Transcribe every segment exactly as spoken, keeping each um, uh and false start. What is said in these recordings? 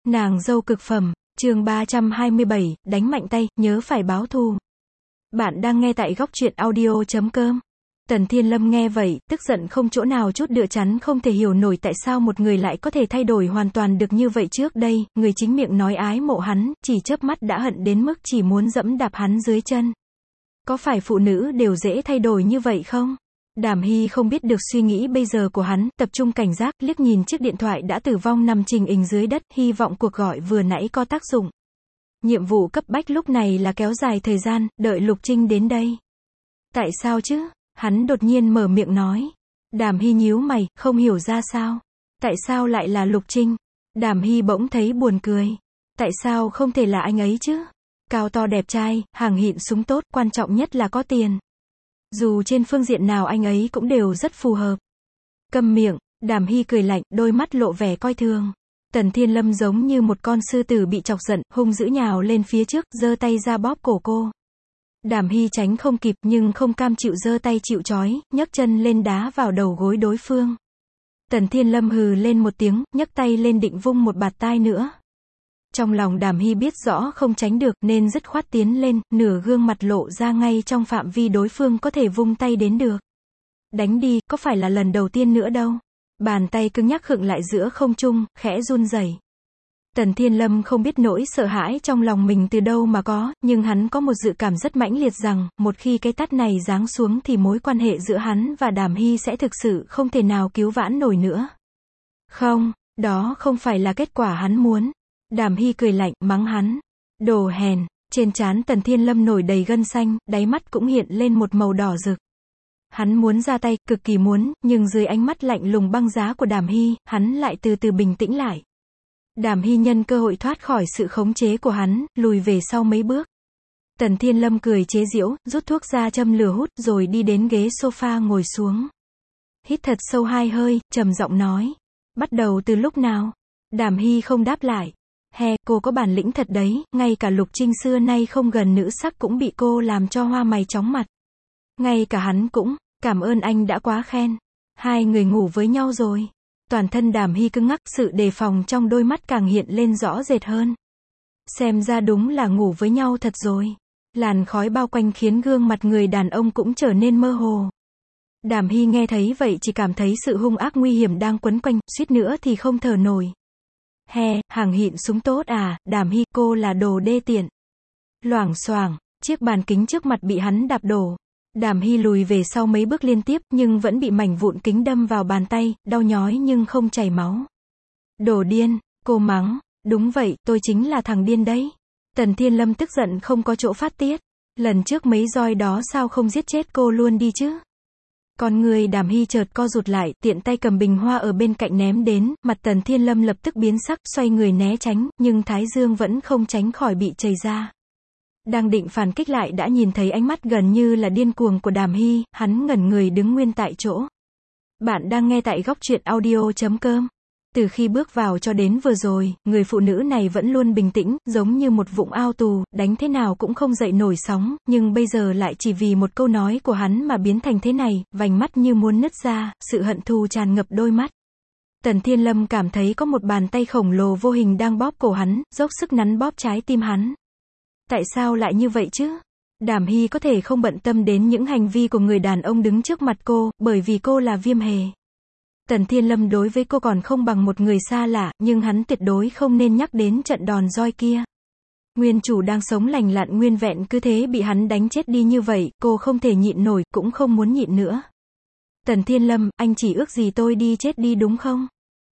Nàng dâu cực phẩm, chương ba trăm hai mươi bảy, đánh mạnh tay, nhớ phải báo thù. Bạn đang nghe tại góc truyện audio chấm com. Tần Thiên Lâm nghe vậy, tức giận không chỗ nào chút đựa chắn, không thể hiểu nổi tại sao một người lại có thể thay đổi hoàn toàn được như vậy. Trước đây, người chính miệng nói ái mộ hắn, chỉ chớp mắt đã hận đến mức chỉ muốn dẫm đạp hắn dưới chân. Có phải phụ nữ đều dễ thay đổi như vậy không? Đàm Hy không biết được suy nghĩ bây giờ của hắn, tập trung cảnh giác, liếc nhìn chiếc điện thoại đã tử vong nằm trình hình dưới đất, hy vọng cuộc gọi vừa nãy có tác dụng. Nhiệm vụ cấp bách lúc này là kéo dài thời gian, đợi Lục Trinh đến đây. Tại sao chứ? Hắn đột nhiên mở miệng nói. Đàm Hy nhíu mày, không hiểu ra sao. Tại sao lại là Lục Trinh? Đàm Hy bỗng thấy buồn cười. Tại sao không thể là anh ấy chứ? Cao to đẹp trai, hàng xịn súng tốt, quan trọng nhất là có tiền. Dù trên phương diện nào anh ấy cũng đều rất phù hợp. Câm miệng, Đàm Hy cười lạnh, đôi mắt lộ vẻ coi thường. Tần Thiên Lâm giống như một con sư tử bị chọc giận, hung dữ nhào lên phía trước, giơ tay ra bóp cổ cô. Đàm Hy tránh không kịp, nhưng không cam chịu, giơ tay chịu trói, nhấc chân lên đá vào đầu gối đối phương. Tần Thiên Lâm hừ lên một tiếng, nhấc tay lên định vung một bạt tai nữa. Trong lòng Đàm Hy biết rõ không tránh được, nên dứt khoát tiến lên, nửa gương mặt lộ ra ngay trong phạm vi đối phương có thể vung tay đến được. Đánh đi, có phải là lần đầu tiên nữa đâu. Bàn tay cứng nhắc khựng lại giữa không trung, khẽ run rẩy. Tần Thiên Lâm không biết nỗi sợ hãi trong lòng mình từ đâu mà có, nhưng hắn có một dự cảm rất mãnh liệt rằng, một khi cái tát này giáng xuống thì mối quan hệ giữa hắn và Đàm Hy sẽ thực sự không thể nào cứu vãn nổi nữa. Không, đó không phải là kết quả hắn muốn. Đàm Hy cười lạnh, mắng hắn. Đồ hèn. Trên trán Tần Thiên Lâm nổi đầy gân xanh, đáy mắt cũng hiện lên một màu đỏ rực. Hắn muốn ra tay, cực kỳ muốn, nhưng dưới ánh mắt lạnh lùng băng giá của Đàm Hy, hắn lại từ từ bình tĩnh lại. Đàm Hy nhân cơ hội thoát khỏi sự khống chế của hắn, lùi về sau mấy bước. Tần Thiên Lâm cười chế giễu, rút thuốc ra châm lửa hút, rồi đi đến ghế sofa ngồi xuống. Hít thật sâu hai hơi, trầm giọng nói. Bắt đầu từ lúc nào? Đàm Hy không đáp lại. He, cô có bản lĩnh thật đấy, ngay cả Lục Trinh xưa nay không gần nữ sắc cũng bị cô làm cho hoa mày chóng mặt. Ngay cả hắn cũng, cảm ơn anh đã quá khen. Hai người ngủ với nhau rồi. Toàn thân Đàm Hy cứng ngắc, sự đề phòng trong đôi mắt càng hiện lên rõ rệt hơn. Xem ra đúng là ngủ với nhau thật rồi. Làn khói bao quanh khiến gương mặt người đàn ông cũng trở nên mơ hồ. Đàm Hy nghe thấy vậy chỉ cảm thấy sự hung ác nguy hiểm đang quấn quanh, suýt nữa thì không thở nổi. He, hàng xịn súng tốt à, Đàm Hy, cô là đồ đê tiện. Loảng xoảng, chiếc bàn kính trước mặt bị hắn đạp đổ. Đàm Hy lùi về sau mấy bước liên tiếp, nhưng vẫn bị mảnh vụn kính đâm vào bàn tay, đau nhói nhưng không chảy máu. Đồ điên, cô mắng. Đúng vậy, tôi chính là thằng điên đấy. Tần Thiên Lâm tức giận không có chỗ phát tiết. Lần trước mấy roi đó sao không giết chết cô luôn đi chứ? Con người Đàm Hy chợt co rụt lại, tiện tay cầm bình hoa ở bên cạnh ném đến, mặt Tần Thiên Lâm lập tức biến sắc, xoay người né tránh, nhưng thái dương vẫn không tránh khỏi bị chảy ra. Đang định phản kích lại đã nhìn thấy ánh mắt gần như là điên cuồng của Đàm Hy, hắn ngẩn người đứng nguyên tại chỗ. Bạn đang nghe tại góc truyện audio chấm com. Từ khi bước vào cho đến vừa rồi, người phụ nữ này vẫn luôn bình tĩnh, giống như một vũng ao tù, đánh thế nào cũng không dậy nổi sóng, nhưng bây giờ lại chỉ vì một câu nói của hắn mà biến thành thế này, vành mắt như muốn nứt ra, sự hận thù tràn ngập đôi mắt. Tần Thiên Lâm cảm thấy có một bàn tay khổng lồ vô hình đang bóp cổ hắn, dốc sức nắn bóp trái tim hắn. Tại sao lại như vậy chứ? Đàm Hy có thể không bận tâm đến những hành vi của người đàn ông đứng trước mặt cô, bởi vì cô là Viêm Hề. Tần Thiên Lâm đối với cô còn không bằng một người xa lạ, nhưng hắn tuyệt đối không nên nhắc đến trận đòn roi kia. Nguyên chủ đang sống lành lặn nguyên vẹn cứ thế bị hắn đánh chết đi như vậy, cô không thể nhịn nổi, cũng không muốn nhịn nữa. Tần Thiên Lâm, anh chỉ ước gì tôi đi chết đi đúng không?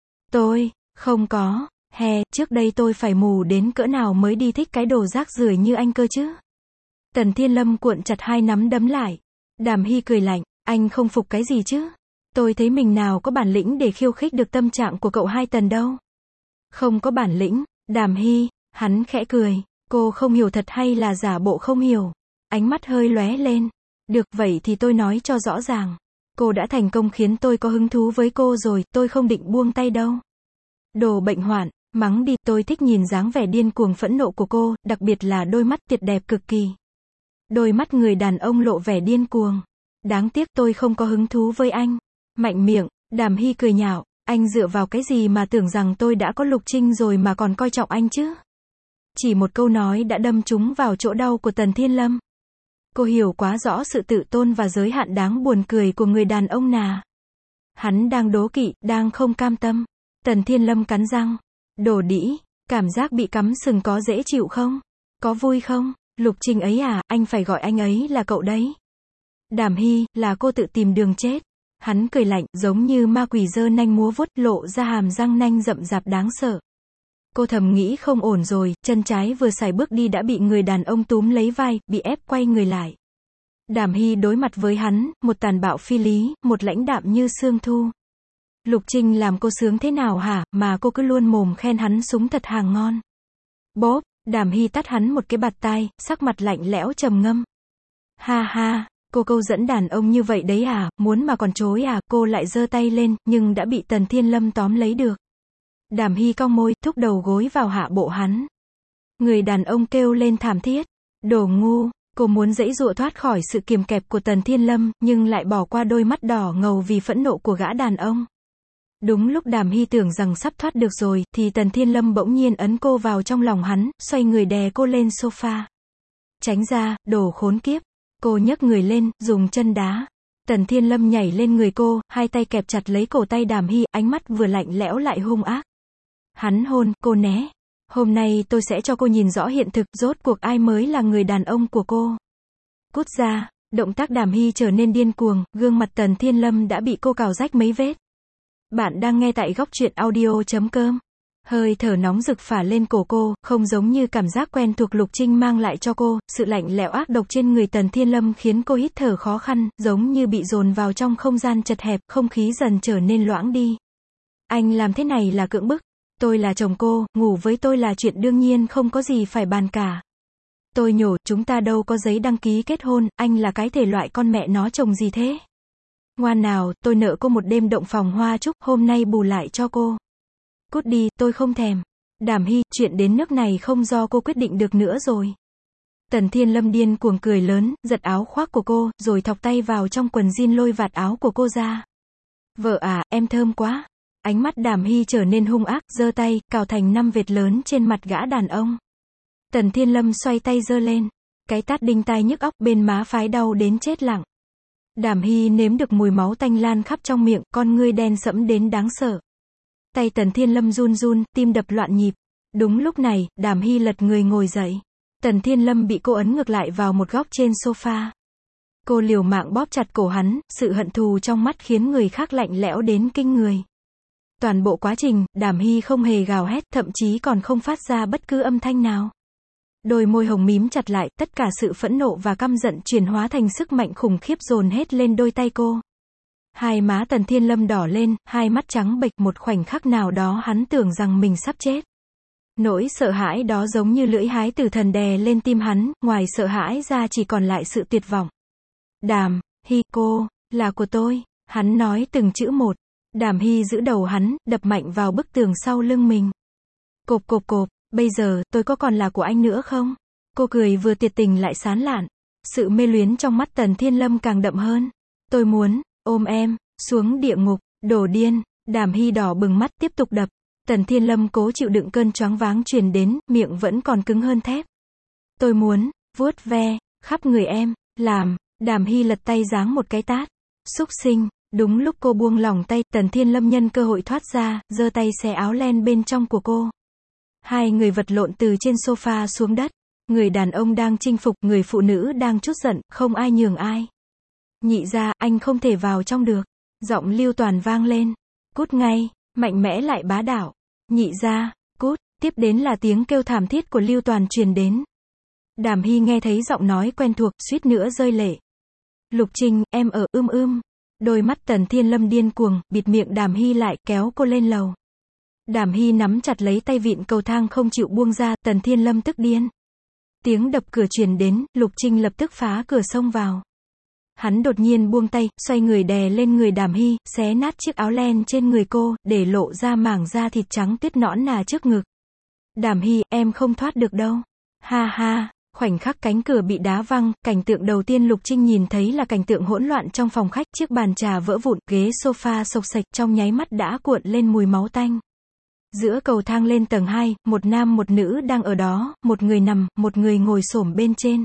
Tôi, không có. He, trước đây tôi phải mù đến cỡ nào mới đi thích cái đồ rác rưởi như anh cơ chứ? Tần Thiên Lâm cuộn chặt hai nắm đấm lại. Đàm Hy cười lạnh, anh không phục cái gì chứ? Tôi thấy mình nào có bản lĩnh để khiêu khích được tâm trạng của cậu hai Tần đâu. Không có bản lĩnh, Đàm Hy, hắn khẽ cười, cô không hiểu thật hay là giả bộ không hiểu? Ánh mắt hơi lóe lên. Được, vậy thì tôi nói cho rõ ràng. Cô đã thành công khiến tôi có hứng thú với cô rồi, tôi không định buông tay đâu. Đồ bệnh hoạn. Mắng đi, tôi thích nhìn dáng vẻ điên cuồng phẫn nộ của cô, đặc biệt là đôi mắt tuyệt đẹp cực kỳ. Đôi mắt người đàn ông lộ vẻ điên cuồng. Đáng tiếc tôi không có hứng thú với anh. Mạnh miệng, Đàm Hy cười nhạo, Anh dựa vào cái gì mà tưởng rằng tôi đã có Lục Trinh rồi mà còn coi trọng anh chứ? Chỉ một câu nói đã đâm trúng vào chỗ đau của Tần Thiên Lâm. Cô hiểu quá rõ sự tự tôn và giới hạn đáng buồn cười của người đàn ông nà. Hắn đang đố kỵ, đang không cam tâm. Tần Thiên Lâm cắn răng. Đồ đĩ, cảm giác bị cắm sừng có dễ chịu không? Có vui không? Lục Trinh ấy à, anh phải gọi anh ấy là cậu đấy. Đàm Hy, là cô tự tìm đường chết. Hắn cười lạnh, giống như ma quỷ giơ nanh múa vuốt, lộ ra hàm răng nanh rậm rạp đáng sợ. Cô thầm nghĩ không ổn rồi, chân trái vừa xài bước đi đã bị người đàn ông túm lấy vai, bị ép quay người lại. Đàm Hy đối mặt với hắn, một tàn bạo phi lý, một lãnh đạm như sương thu. Lục Trinh làm cô sướng thế nào hả, mà cô cứ luôn mồm khen hắn súng thật hàng ngon. Bốp, Đàm Hy tát hắn một cái bạt tai, sắc mặt lạnh lẽo trầm ngâm. Ha ha, cô câu dẫn đàn ông như vậy đấy à, muốn mà còn chối à, cô lại giơ tay lên, nhưng đã bị Tần Thiên Lâm tóm lấy được. Đàm Hy cong môi, thúc đầu gối vào hạ bộ hắn. Người đàn ông kêu lên thảm thiết. Đồ ngu, cô muốn giãy giụa thoát khỏi sự kiềm kẹp của Tần Thiên Lâm, nhưng lại bỏ qua đôi mắt đỏ ngầu vì phẫn nộ của gã đàn ông. Đúng lúc Đàm Hy tưởng rằng sắp thoát được rồi, thì Tần Thiên Lâm bỗng nhiên ấn cô vào trong lòng hắn, xoay người đè cô lên sofa. Tránh ra, đồ khốn kiếp. Cô nhấc người lên, dùng chân đá. Tần Thiên Lâm nhảy lên người cô, hai tay kẹp chặt lấy cổ tay Đàm Hy, ánh mắt vừa lạnh lẽo lại hung ác. Hắn hôn, cô né. Hôm nay tôi sẽ cho cô nhìn rõ hiện thực, rốt cuộc ai mới là người đàn ông của cô. Cút ra, động tác Đàm Hy trở nên điên cuồng, gương mặt Tần Thiên Lâm đã bị cô cào rách mấy vết. Bạn đang nghe tại góc truyện audio chấm com. Hơi thở nóng rực phả lên cổ cô, không giống như cảm giác quen thuộc Lục Trinh mang lại cho cô, sự lạnh lẽo ác độc trên người Tần Thiên Lâm khiến cô hít thở khó khăn, giống như bị dồn vào trong không gian chật hẹp, không khí dần trở nên loãng đi. Anh làm thế này là cưỡng bức. Tôi là chồng cô, ngủ với tôi là chuyện đương nhiên không có gì phải bàn cả. Tôi nhổ, chúng ta đâu có giấy đăng ký kết hôn, anh là cái thể loại con mẹ nó chồng gì thế? Ngoan nào, tôi nợ cô một đêm động phòng hoa trúc, hôm nay bù lại cho cô. Cút đi, tôi không thèm. Đàm Hy, chuyện đến nước này không do cô quyết định được nữa rồi. Tần Thiên Lâm điên cuồng cười lớn, giật áo khoác của cô, rồi thọc tay vào trong quần jean lôi vạt áo của cô ra. Vợ à, em thơm quá. Ánh mắt Đàm Hy trở nên hung ác, giơ tay, cào thành năm vệt lớn trên mặt gã đàn ông. Tần Thiên Lâm xoay tay giơ lên. Cái tát đinh tai nhức óc bên má phái đau đến chết lặng. Đàm Hy nếm được mùi máu tanh lan khắp trong miệng, con ngươi đen sẫm đến đáng sợ. Tay Tần Thiên Lâm run run, tim đập loạn nhịp. Đúng lúc này, Đàm Hy lật người ngồi dậy. Tần Thiên Lâm bị cô ấn ngược lại vào một góc trên sofa. Cô liều mạng bóp chặt cổ hắn, sự hận thù trong mắt khiến người khác lạnh lẽo đến kinh người. Toàn bộ quá trình, Đàm Hy không hề gào hét, thậm chí còn không phát ra bất cứ âm thanh nào. Đôi môi hồng mím chặt lại, tất cả sự phẫn nộ và căm giận chuyển hóa thành sức mạnh khủng khiếp dồn hết lên đôi tay cô. Hai má Tần Thiên Lâm đỏ lên, hai mắt trắng bệch, một khoảnh khắc nào đó hắn tưởng rằng mình sắp chết. Nỗi sợ hãi đó giống như lưỡi hái tử thần đè lên tim hắn, ngoài sợ hãi ra chỉ còn lại sự tuyệt vọng. Đàm Hy, cô, là của tôi, hắn nói từng chữ một. Đàm Hy giữ đầu hắn, đập mạnh vào bức tường sau lưng mình. Cộp cộp cộp, bây giờ, tôi có còn là của anh nữa không? Cô cười vừa tuyệt tình lại sán lạn. Sự mê luyến trong mắt Tần Thiên Lâm càng đậm hơn. Tôi muốn, ôm em, xuống địa ngục, đồ điên. Đàm Hy đỏ bừng mắt tiếp tục đập. Tần Thiên Lâm cố chịu đựng cơn choáng váng truyền đến, miệng vẫn còn cứng hơn thép. Tôi muốn, vuốt ve, khắp người em, làm. Đàm Hy lật tay giáng một cái tát. Súc sinh. Đúng lúc cô buông lỏng tay, Tần Thiên Lâm nhân cơ hội thoát ra, giơ tay xé áo len bên trong của cô. Hai người vật lộn từ trên sofa xuống đất. Người đàn ông đang chinh phục, người phụ nữ đang trút giận, không ai nhường ai. Nhị ra, anh không thể vào trong được. Giọng Lưu Toàn vang lên. Cút ngay, mạnh mẽ lại bá đạo. Nhị ra, cút, tiếp đến là tiếng kêu thảm thiết của Lưu Toàn truyền đến. Đàm Hy nghe thấy giọng nói quen thuộc, suýt nữa rơi lệ. Lục Trinh, em ở ưm ưm. Đôi mắt Tần Thiên Lâm điên cuồng, bịt miệng Đàm Hy lại, kéo cô lên lầu. Đàm Hy nắm chặt lấy tay vịn cầu thang không chịu buông ra, Tần Thiên Lâm tức điên. Tiếng đập cửa truyền đến, Lục Trinh lập tức phá cửa xông vào. Hắn đột nhiên buông tay, xoay người đè lên người Đàm Hy, xé nát chiếc áo len trên người cô, để lộ ra mảng da thịt trắng tuyết nõn nà trước ngực. Đàm Hy, em không thoát được đâu. Ha ha, Khoảnh khắc cánh cửa bị đá văng, cảnh tượng đầu tiên Lục Trinh nhìn thấy là cảnh tượng hỗn loạn trong phòng khách, chiếc bàn trà vỡ vụn, ghế sofa xộc xệch, trong nháy mắt đã cuộn lên mùi máu tanh. Giữa cầu thang lên tầng hai, một nam một nữ đang ở đó, một người nằm, một người ngồi xổm bên trên.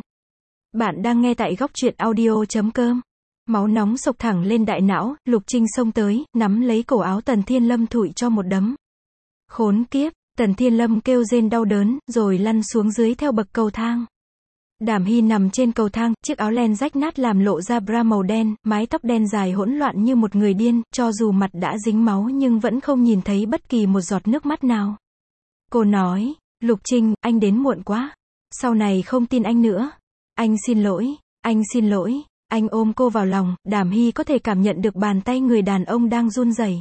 Bạn đang nghe tại góc truyện audio chấm com. Máu nóng sộc thẳng lên đại não, Lục Trinh xông tới, nắm lấy cổ áo Tần Thiên Lâm thụi cho một đấm. Khốn kiếp, Tần Thiên Lâm kêu rên đau đớn, rồi lăn xuống dưới theo bậc cầu thang. Đàm Hy nằm trên cầu thang, chiếc áo len rách nát làm lộ ra bra màu đen, mái tóc đen dài hỗn loạn như một người điên, cho dù mặt đã dính máu nhưng vẫn không nhìn thấy bất kỳ một giọt nước mắt nào. Cô nói, Lục Trinh, anh đến muộn quá. Sau này không tin anh nữa. Anh xin lỗi, anh xin lỗi. Anh ôm cô vào lòng, Đàm Hy có thể cảm nhận được bàn tay người đàn ông đang run rẩy.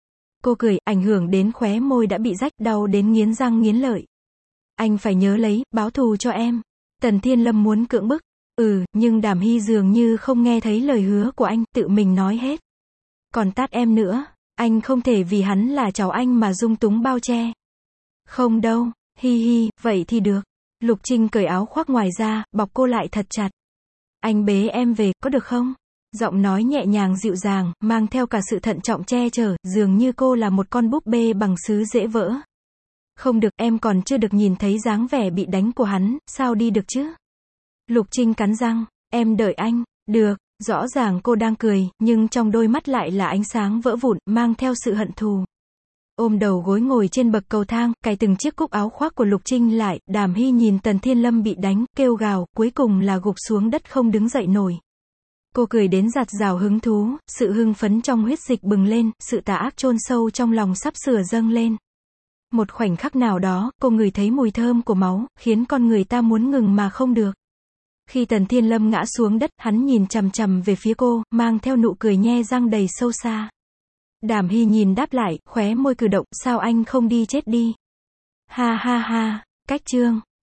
Cô cười, ảnh hưởng đến khóe môi đã bị rách, đau đến nghiến răng nghiến lợi. Anh phải nhớ lấy, báo thù cho em. Tần Thiên Lâm muốn cưỡng bức. Ừ, nhưng Đàm Hy dường như không nghe thấy lời hứa của anh, tự mình nói hết. Còn tát em nữa, anh không thể vì hắn là cháu anh mà dung túng bao che. Không đâu, hi hi, vậy thì được. Lục Trinh cởi áo khoác ngoài ra, bọc cô lại thật chặt. Anh bế em về, có được không? Giọng nói nhẹ nhàng dịu dàng, mang theo cả sự thận trọng che chở, dường như cô là một con búp bê bằng sứ dễ vỡ. Không được, em còn chưa được nhìn thấy dáng vẻ bị đánh của hắn, sao đi được chứ? Lục Trinh cắn răng, em đợi anh, được, rõ ràng cô đang cười, nhưng trong đôi mắt lại là ánh sáng vỡ vụn, mang theo sự hận thù. Ôm đầu gối ngồi trên bậc cầu thang, cài từng chiếc cúc áo khoác của Lục Trinh lại, Đàm Hy nhìn Tần Thiên Lâm bị đánh, kêu gào, cuối cùng là gục xuống đất không đứng dậy nổi. Cô cười đến giạt rào hứng thú, sự hưng phấn trong huyết dịch bừng lên, sự tà ác chôn sâu trong lòng sắp sửa dâng lên. Một khoảnh khắc nào đó, cô ngửi thấy mùi thơm của máu, khiến con người ta muốn ngừng mà không được. Khi Tần Thiên Lâm ngã xuống đất, hắn nhìn chằm chằm về phía cô, mang theo nụ cười nhe răng đầy sâu xa. Đàm Hy nhìn đáp lại, khóe môi cử động, sao anh không đi chết đi? Ha ha ha, cách chương.